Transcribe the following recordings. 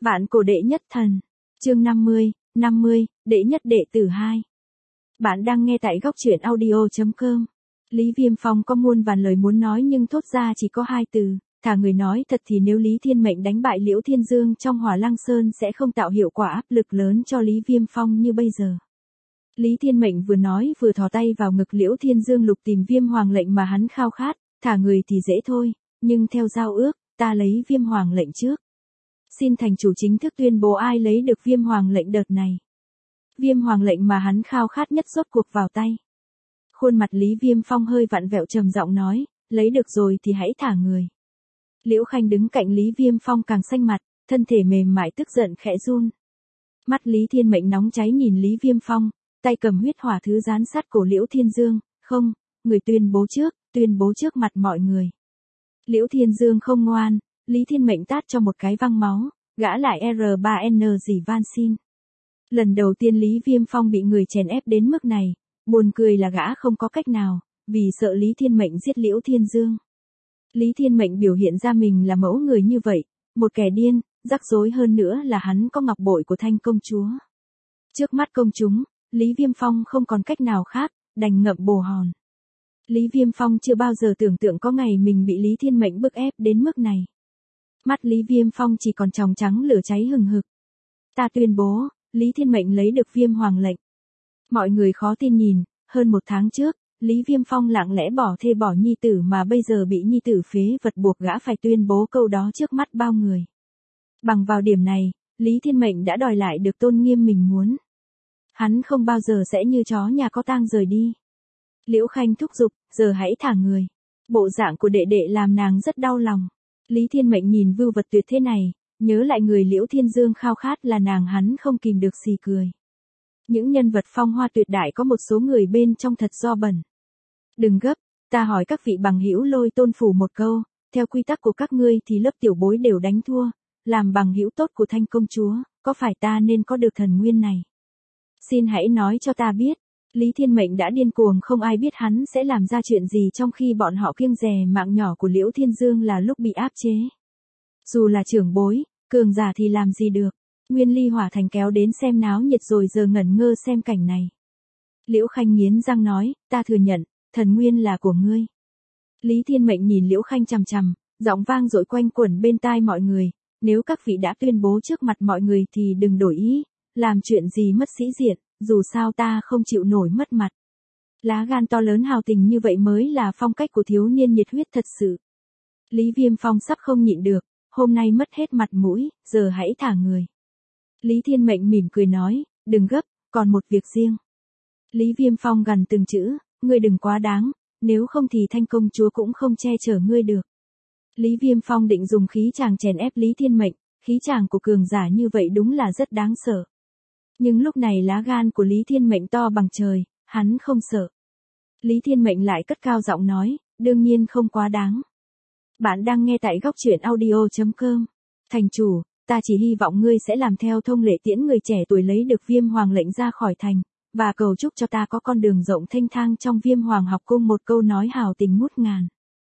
Vạn cổ đệ nhất thần. Chương 50, đệ nhất đệ tử 2. Bạn đang nghe tại góc truyện audio.com. Lý Viêm Phong có muôn vàn lời muốn nói nhưng thốt ra chỉ có hai từ, thả người nói thật thì nếu Lý Thiên Mệnh đánh bại Liễu Thiên Dương trong Hỏa Lăng Sơn sẽ không tạo hiệu quả áp lực lớn cho Lý Viêm Phong như bây giờ. Lý Thiên Mệnh vừa nói vừa thò tay vào ngực Liễu Thiên Dương lục tìm Viêm Hoàng lệnh mà hắn khao khát, thả người thì dễ thôi, nhưng theo giao ước, ta lấy Viêm Hoàng lệnh trước. Xin thành chủ chính thức tuyên bố ai lấy được Viêm Hoàng lệnh đợt này. Viêm Hoàng lệnh mà hắn khao khát nhất rốt cuộc vào tay. Khuôn mặt Lý Viêm Phong hơi vặn vẹo trầm giọng nói, lấy được rồi thì hãy thả người. Liễu Khanh đứng cạnh Lý Viêm Phong càng xanh mặt, thân thể mềm mại tức giận khẽ run. Mắt Lý Thiên Mệnh nóng cháy nhìn Lý Viêm Phong, tay cầm huyết hỏa thứ dán sát cổ Liễu Thiên Dương, không, người tuyên bố trước mặt mọi người. Liễu Thiên Dương không ngoan, Lý Thiên Mệnh tát cho một cái văng máu, gã lại R3N gì van xin. Lần đầu tiên Lý Viêm Phong bị người chèn ép đến mức này, buồn cười là gã không có cách nào, vì sợ Lý Thiên Mệnh giết Liễu Thiên Dương. Lý Thiên Mệnh biểu hiện ra mình là mẫu người như vậy, một kẻ điên, rắc rối hơn nữa là hắn có ngọc bội của Thanh công chúa. Trước mắt công chúng, Lý Viêm Phong không còn cách nào khác, đành ngậm bồ hòn. Lý Viêm Phong chưa bao giờ tưởng tượng có ngày mình bị Lý Thiên Mệnh bức ép đến mức này. Mắt Lý Viêm Phong chỉ còn tròng trắng lửa cháy hừng hực. Ta tuyên bố, Lý Thiên Mệnh lấy được Viêm Hoàng lệnh. Mọi người khó tin nhìn, hơn một tháng trước, Lý Viêm Phong lặng lẽ bỏ thê bỏ nhi tử mà bây giờ bị nhi tử phế vật buộc gã phải tuyên bố câu đó trước mắt bao người. Bằng vào điểm này, Lý Thiên Mệnh đã đòi lại được tôn nghiêm mình muốn. Hắn không bao giờ sẽ như chó nhà có tang rời đi. Liễu Khanh thúc giục, giờ hãy thả người. Bộ dạng của đệ đệ làm nàng rất đau lòng. Lý Thiên Mệnh nhìn vưu vật tuyệt thế này, nhớ lại người Liễu Thiên Dương khao khát là nàng hắn không kìm được xì cười. Những nhân vật phong hoa tuyệt đại có một số người bên trong thật do bẩn. Đừng gấp, ta hỏi các vị bằng hữu Lôi Tôn phủ một câu, theo quy tắc của các ngươi thì lớp tiểu bối đều đánh thua, làm bằng hữu tốt của Thanh công chúa, có phải ta nên có được thần nguyên này? Xin hãy nói cho ta biết. Lý Thiên Mệnh đã điên cuồng không ai biết hắn sẽ làm ra chuyện gì trong khi bọn họ kiêng dè mạng nhỏ của Liễu Thiên Dương là lúc bị áp chế. Dù là trưởng bối, cường giả thì làm gì được. Nguyên Ly Hỏa Thành kéo đến xem náo nhiệt rồi giờ ngẩn ngơ xem cảnh này. Liễu Khanh nghiến răng nói, ta thừa nhận, thần nguyên là của ngươi. Lý Thiên Mệnh nhìn Liễu Khanh chằm chằm, giọng vang dội quanh quẩn bên tai mọi người, nếu các vị đã tuyên bố trước mặt mọi người thì đừng đổi ý, làm chuyện gì mất sĩ diện, dù sao ta không chịu nổi mất mặt. Lá gan to lớn hào tình như vậy mới là phong cách của thiếu niên nhiệt huyết thật sự. Lý Viêm Phong sắp không nhịn được, hôm nay mất hết mặt mũi, giờ hãy thả người. Lý Thiên Mệnh mỉm cười nói, đừng gấp, còn một việc riêng. Lý Viêm Phong gằn từng chữ, ngươi đừng quá đáng, nếu không thì Thanh công chúa cũng không che chở ngươi được. Lý Viêm Phong định dùng khí chàng chèn ép Lý Thiên Mệnh, khí chàng của cường giả như vậy đúng là rất đáng sợ. Nhưng lúc này lá gan của Lý Thiên Mệnh to bằng trời, hắn không sợ. Lý Thiên Mệnh lại cất cao giọng nói, đương nhiên không quá đáng. Bạn đang nghe tại góc truyện audio.com. Thành chủ, ta chỉ hy vọng ngươi sẽ làm theo thông lệ tiễn người trẻ tuổi lấy được Viêm Hoàng lệnh ra khỏi thành, và cầu chúc cho ta có con đường rộng thênh thang trong Viêm Hoàng học cung. Một câu nói hào tình ngút ngàn.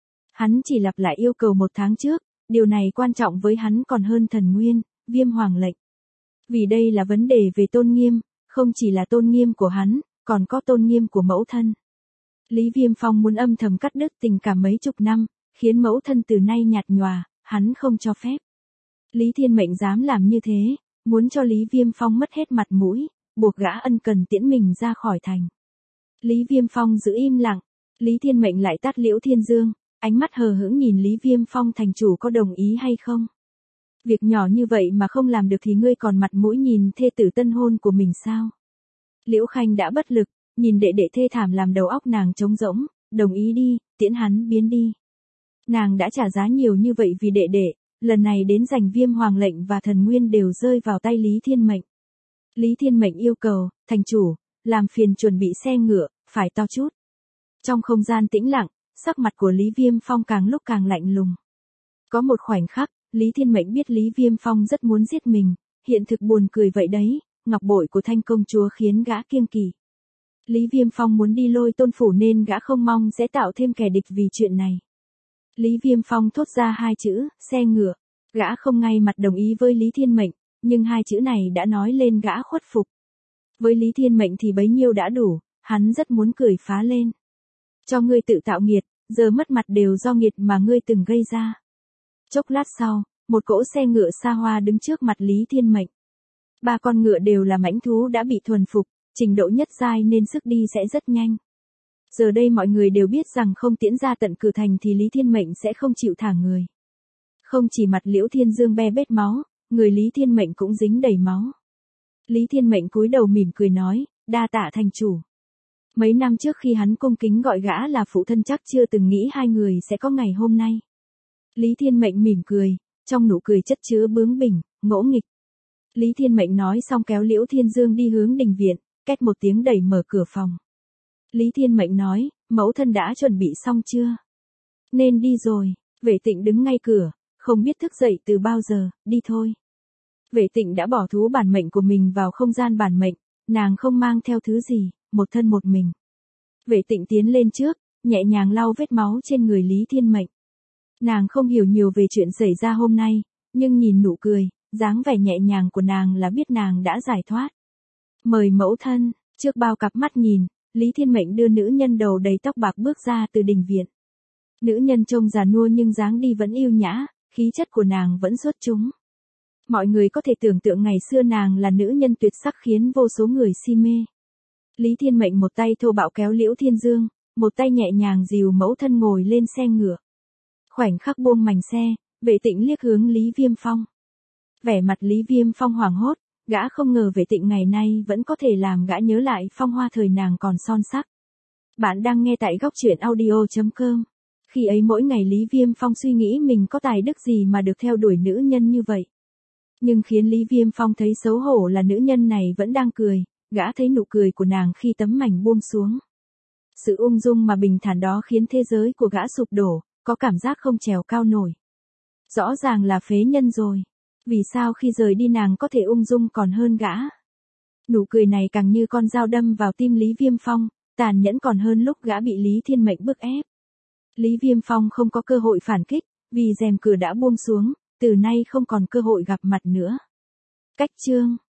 Hắn chỉ lặp lại yêu cầu một tháng trước, điều này quan trọng với hắn còn hơn thần nguyên, Viêm Hoàng lệnh. Vì đây là vấn đề về tôn nghiêm, không chỉ là tôn nghiêm của hắn, còn có tôn nghiêm của mẫu thân. Lý Viêm Phong muốn âm thầm cắt đứt tình cảm mấy chục năm, khiến mẫu thân từ nay nhạt nhòa, hắn không cho phép. Lý Thiên Mệnh dám làm như thế, muốn cho Lý Viêm Phong mất hết mặt mũi, buộc gã ân cần tiễn mình ra khỏi thành. Lý Viêm Phong giữ im lặng, Lý Thiên Mệnh lại tát Liễu Thiên Dương, ánh mắt hờ hững nhìn Lý Viêm Phong, thành chủ có đồng ý hay không? Việc nhỏ như vậy mà không làm được thì ngươi còn mặt mũi nhìn thê tử tân hôn của mình sao? Liễu Khanh đã bất lực, nhìn đệ đệ thê thảm làm đầu óc nàng trống rỗng, đồng ý đi, tiễn hắn biến đi. Nàng đã trả giá nhiều như vậy vì đệ đệ, lần này đến giành Viêm Hoàng lệnh và thần nguyên đều rơi vào tay Lý Thiên Mệnh. Lý Thiên Mệnh yêu cầu, thành chủ, làm phiền chuẩn bị xe ngựa, phải to chút. Trong không gian tĩnh lặng, sắc mặt của Lý Viêm Phong càng lúc càng lạnh lùng. Có một khoảnh khắc, Lý Thiên Mệnh biết Lý Viêm Phong rất muốn giết mình, hiện thực buồn cười vậy đấy, ngọc bội của Thanh công chúa khiến gã kiêng kỵ. Lý Viêm Phong muốn đi Lôi Tôn phủ nên gã không mong sẽ tạo thêm kẻ địch vì chuyện này. Lý Viêm Phong thốt ra hai chữ, xe ngựa, gã không ngay mặt đồng ý với Lý Thiên Mệnh, nhưng hai chữ này đã nói lên gã khuất phục. Với Lý Thiên Mệnh thì bấy nhiêu đã đủ, hắn rất muốn cười phá lên. Cho ngươi tự tạo nghiệt, giờ mất mặt đều do nghiệt mà ngươi từng gây ra. Chốc lát sau, một cỗ xe ngựa xa hoa đứng trước mặt Lý Thiên Mệnh. Ba con ngựa đều là mãnh thú đã bị thuần phục, trình độ nhất giai nên sức đi sẽ rất nhanh. Giờ đây mọi người đều biết rằng không tiễn ra tận cửa thành thì Lý Thiên Mệnh sẽ không chịu thả người. Không chỉ mặt Liễu Thiên Dương be bết máu, người Lý Thiên Mệnh cũng dính đầy máu. Lý Thiên Mệnh cúi đầu mỉm cười nói, đa tạ thành chủ. Mấy năm trước khi hắn cung kính gọi gã là phụ thân chắc chưa từng nghĩ hai người sẽ có ngày hôm nay. Lý Thiên Mệnh mỉm cười, trong nụ cười chất chứa bướng bỉnh, ngỗ nghịch. Lý Thiên Mệnh nói xong kéo Liễu Thiên Dương đi hướng đình viện, két một tiếng đẩy mở cửa phòng. Lý Thiên Mệnh nói, mẫu thân đã chuẩn bị xong chưa? Nên đi rồi. Vệ Tịnh đứng ngay cửa, không biết thức dậy từ bao giờ, đi thôi. Vệ Tịnh đã bỏ thú bản mệnh của mình vào không gian bản mệnh, nàng không mang theo thứ gì, một thân một mình. Vệ Tịnh tiến lên trước, nhẹ nhàng lau vết máu trên người Lý Thiên Mệnh. Nàng không hiểu nhiều về chuyện xảy ra hôm nay, nhưng nhìn nụ cười, dáng vẻ nhẹ nhàng của nàng là biết nàng đã giải thoát. Mời mẫu thân, trước bao cặp mắt nhìn, Lý Thiên Mệnh đưa nữ nhân đầu đầy tóc bạc bước ra từ đình viện. Nữ nhân trông già nua nhưng dáng đi vẫn yêu nhã, khí chất của nàng vẫn xuất chúng. Mọi người có thể tưởng tượng ngày xưa nàng là nữ nhân tuyệt sắc khiến vô số người si mê. Lý Thiên Mệnh một tay thô bạo kéo Liễu Thiên Dương, một tay nhẹ nhàng dìu mẫu thân ngồi lên xe ngựa. Khoảnh khắc buông mành xe, Vệ Tịnh liếc hướng Lý Viêm Phong. Vẻ mặt Lý Viêm Phong hoảng hốt, gã không ngờ Vệ Tịnh ngày nay vẫn có thể làm gã nhớ lại phong hoa thời nàng còn son sắc. Bạn đang nghe tại góc truyện audio.com. Khi ấy mỗi ngày Lý Viêm Phong suy nghĩ mình có tài đức gì mà được theo đuổi nữ nhân như vậy. Nhưng khiến Lý Viêm Phong thấy xấu hổ là nữ nhân này vẫn đang cười, gã thấy nụ cười của nàng khi tấm mảnh buông xuống. Sự ung dung mà bình thản đó khiến thế giới của gã sụp đổ, có cảm giác không trèo cao nổi. Rõ ràng là phế nhân rồi. Vì sao khi rời đi nàng có thể ung dung còn hơn gã? Nụ cười này càng như con dao đâm vào tim Lý Viêm Phong, tàn nhẫn còn hơn lúc gã bị Lý Thiên Mệnh bức ép. Lý Viêm Phong không có cơ hội phản kích, vì rèm cửa đã buông xuống, từ nay không còn cơ hội gặp mặt nữa. Cách chương